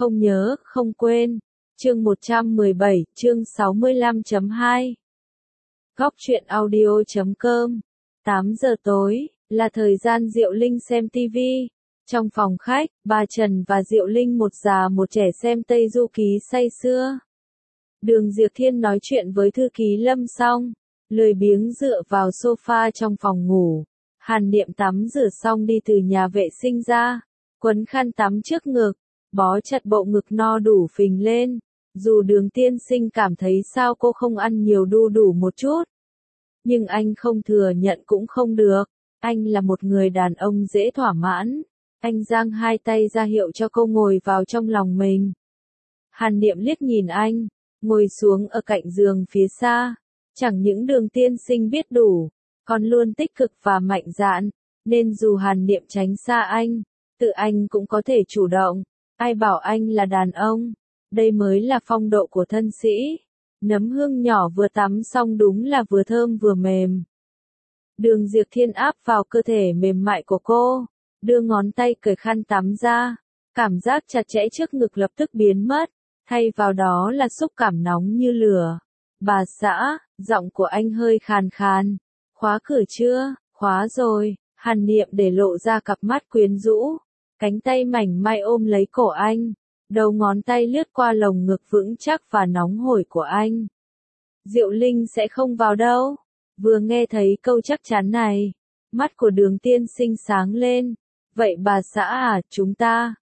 không nhớ, không quên. Chương 117, chương 65.2. Góc truyện audio.com. 8 giờ tối, là thời gian Diệu Linh xem TV. Trong phòng khách, bà Trần và Diệu Linh một già một trẻ xem Tây Du Ký say sưa. Đường Diệp Thiên nói chuyện với thư ký Lâm xong, lười biếng dựa vào sofa trong phòng ngủ. Hàn Niệm tắm rửa xong đi từ nhà vệ sinh ra, quấn khăn tắm trước ngực, bó chặt bộ ngực no đủ phình lên. Dù Đường tiên sinh cảm thấy sao cô không ăn nhiều đu đủ một chút, nhưng anh không thừa nhận cũng không được. Anh là một người đàn ông dễ thỏa mãn. Anh giang hai tay ra hiệu cho cô ngồi vào trong lòng mình. Hàn Niệm liếc nhìn anh, ngồi xuống ở cạnh giường phía xa. Chẳng những Đường tiên sinh biết đủ, còn luôn tích cực và mạnh dạn, nên dù Hàn Niệm tránh xa anh, tự anh cũng có thể chủ động. Ai bảo anh là đàn ông, đây mới là phong độ của thân sĩ. Nấm hương nhỏ vừa tắm xong đúng là vừa thơm vừa mềm. Đường Diệp Thiên áp vào cơ thể mềm mại của cô, đưa ngón tay cởi khăn tắm ra. Cảm giác chặt chẽ trước ngực lập tức biến mất, thay vào đó là xúc cảm nóng như lửa. Bà xã, giọng của anh hơi khàn khàn. Khóa cửa chưa? Khóa rồi. Hàn Niệm để lộ ra cặp mắt quyến rũ. Cánh tay mảnh mai ôm lấy cổ anh. Đầu ngón tay lướt qua lồng ngực vững chắc và nóng hổi của anh. Diệu Linh sẽ không vào đâu. Vừa nghe thấy câu chắc chắn này, mắt của Đường tiên sinh sáng lên. Vậy bà xã à, chúng ta.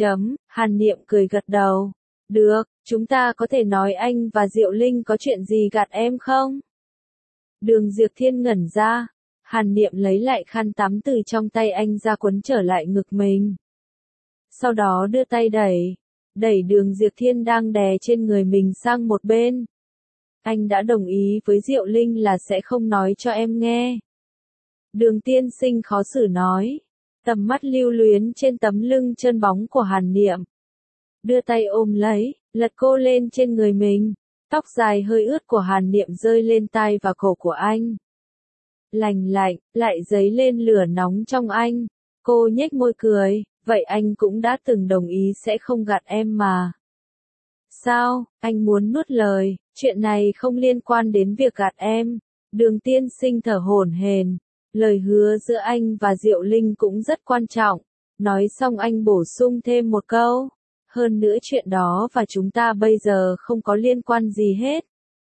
Hàn Niệm cười gật đầu. Được, chúng ta có thể nói anh và Diệu Linh có chuyện gì gạt em không? Đường Diệp Thiên ngẩn ra. Hàn Niệm lấy lại khăn tắm từ trong tay anh ra quấn trở lại ngực mình. Sau đó đưa tay đẩy Đường Diệp Thiên đang đè trên người mình sang một bên. Anh đã đồng ý với Diệu Linh là sẽ không nói cho em nghe. Đường tiên sinh khó xử nói. Tầm mắt lưu luyến trên tấm lưng trơn bóng của Hàn Niệm. Đưa tay ôm lấy, lật cô lên trên người mình. Tóc dài hơi ướt của Hàn Niệm rơi lên tai và cổ của anh. Lành lạnh, lại dấy lên lửa nóng trong anh. Cô nhếch môi cười, vậy anh cũng đã từng đồng ý sẽ không gạt em mà. Sao, anh muốn nuốt lời, chuyện này không liên quan đến việc gạt em. Đường tiên sinh thở hổn hển. Lời hứa giữa anh và Diệu Linh cũng rất quan trọng. Nói xong anh bổ sung thêm một câu. Hơn nữa chuyện đó và chúng ta bây giờ không có liên quan gì hết.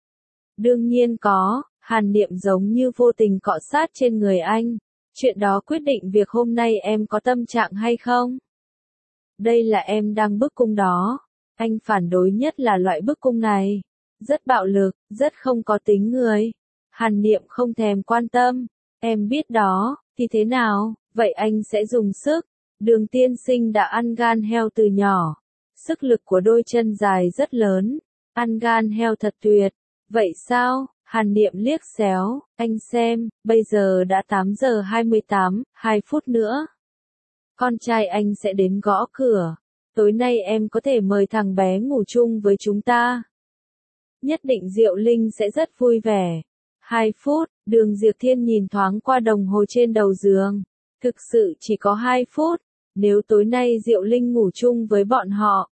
Đương nhiên có. Hàn Niệm giống như vô tình cọ sát trên người anh. Chuyện đó quyết định việc hôm nay em có tâm trạng hay không. Đây là em đang bức cung đó. Anh phản đối nhất là loại bức cung này. Rất bạo lực, rất không có tính người. Hàn Niệm không thèm quan tâm. Em biết đó, thì thế nào, vậy anh sẽ dùng sức. Đường tiên sinh đã ăn gan heo từ nhỏ. Sức lực của đôi chân dài rất lớn. Ăn gan heo thật tuyệt. Vậy sao? Hàn Niệm liếc xéo. Anh xem, bây giờ đã 8 giờ 28, 2 phút nữa. Con trai anh sẽ đến gõ cửa. Tối nay em có thể mời thằng bé ngủ chung với chúng ta. Nhất định Diệu Linh sẽ rất vui vẻ. 2 phút, Đường Diệp Thiên nhìn thoáng qua đồng hồ trên đầu giường. Thực sự chỉ có 2 phút. Nếu tối nay Diệu Linh ngủ chung với bọn họ.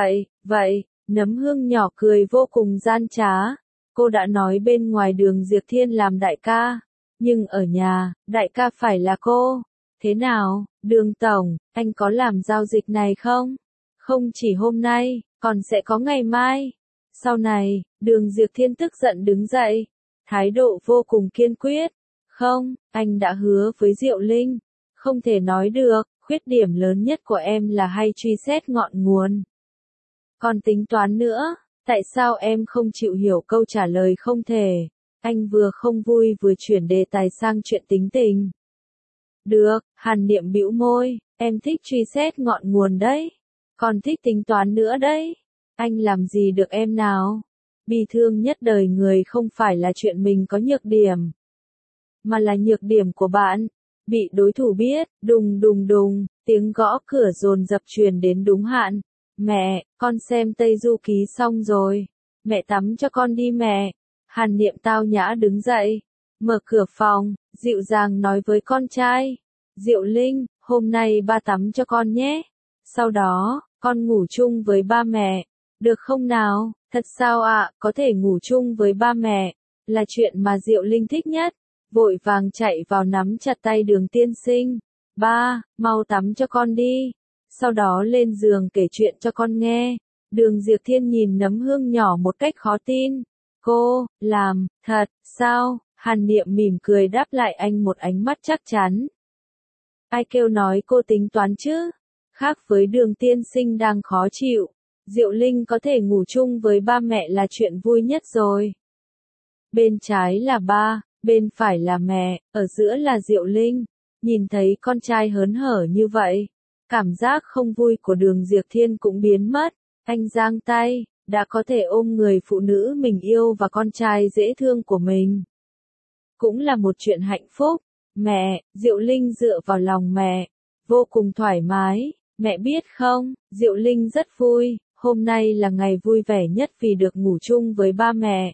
Vậy, nấm hương nhỏ cười vô cùng gian trá. Cô đã nói bên ngoài Đường Diệp Thiên làm đại ca. Nhưng ở nhà, đại ca phải là cô. Thế nào, Đường Tổng, anh có làm giao dịch này không? Không chỉ hôm nay, còn sẽ có ngày mai. Sau này, Đường Diệp Thiên tức giận đứng dậy. Thái độ vô cùng kiên quyết. Không, anh đã hứa với Diệu Linh. Không thể nói được, khuyết điểm lớn nhất của em là hay truy xét ngọn nguồn. Còn tính toán nữa, tại sao em không chịu hiểu câu trả lời không thể? Anh vừa không vui vừa chuyển đề tài sang chuyện tính tình. Được, Hàn Niệm bĩu môi, em thích truy xét ngọn nguồn đấy. Còn thích tính toán nữa đấy. Anh làm gì được em nào? Bi thương nhất đời người không phải là chuyện mình có nhược điểm, mà là nhược điểm của bạn. Bị đối thủ biết, đùng đùng đùng, tiếng gõ cửa dồn dập truyền đến đúng hạn. Mẹ, con xem Tây Du Ký xong rồi. Mẹ tắm cho con đi mẹ. Hàn Niệm tao nhã đứng dậy, mở cửa phòng, dịu dàng nói với con trai. Diệu Linh, hôm nay ba tắm cho con nhé. Sau đó, Con ngủ chung với ba mẹ, được không nào? Thật sao ạ, có thể ngủ chung với ba mẹ, là chuyện mà Diệu Linh thích nhất. Vội vàng chạy vào nắm chặt tay Đường tiên sinh. Ba, mau tắm cho con đi. Sau đó lên giường kể chuyện cho con nghe. Đường Diệp Thiên nhìn nấm hương nhỏ một cách khó tin. Cô, làm, thật, sao? Hàn Niệm mỉm cười đáp lại anh một ánh mắt chắc chắn. Ai kêu nói cô tính toán chứ? Khác với Đường tiên sinh đang khó chịu, Diệu Linh có thể ngủ chung với ba mẹ là chuyện vui nhất rồi. Bên trái là ba, bên phải là mẹ, ở giữa là Diệu Linh. Nhìn thấy con trai hớn hở như vậy, cảm giác không vui của Đường Diệp Thiên cũng biến mất. Anh giang tay, đã có thể ôm người phụ nữ mình yêu và con trai dễ thương của mình. Cũng là một chuyện hạnh phúc. Mẹ, Diệu Linh dựa vào lòng mẹ, vô cùng thoải mái. Mẹ biết không, Diệu Linh rất vui, hôm nay là ngày vui vẻ nhất vì được ngủ chung với ba mẹ.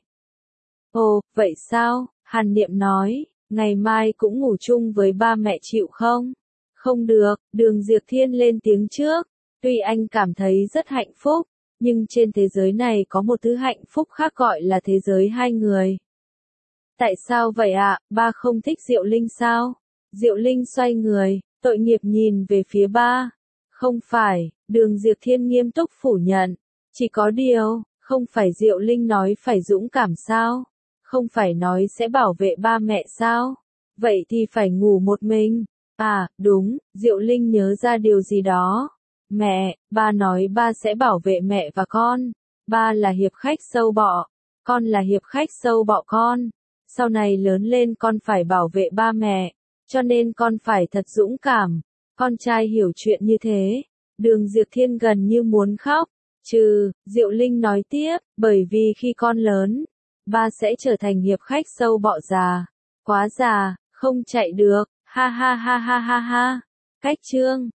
Ồ, vậy sao? Hàn Niệm nói, ngày mai cũng ngủ chung với ba mẹ chịu không? Không được, Đường Diệp Thiên lên tiếng trước. Tuy anh cảm thấy rất hạnh phúc, nhưng trên thế giới này có một thứ hạnh phúc khác gọi là thế giới hai người. Tại sao vậy ạ, ba không thích Diệu Linh sao? Diệu Linh xoay người, tội nghiệp nhìn về phía ba. Không phải, Đường Diệp Thiên nghiêm túc phủ nhận. Chỉ có điều, không phải Diệu Linh nói phải dũng cảm sao? Không phải nói sẽ bảo vệ ba mẹ sao? Vậy thì phải ngủ một mình. À, đúng, Diệu Linh nhớ ra điều gì đó. Mẹ, ba nói ba sẽ bảo vệ mẹ và con. Ba là hiệp khách sâu bọ, con là hiệp khách sâu bọ con. Sau này lớn lên con phải bảo vệ ba mẹ, cho nên con phải thật dũng cảm. Con trai hiểu chuyện như thế. Đường Diệp Thiên gần như muốn khóc. Diệu Linh nói tiếp, bởi vì khi con lớn, ba sẽ trở thành hiệp khách sâu bọ già. Quá già, không chạy được, ha ha ha ha ha ha. Cách chương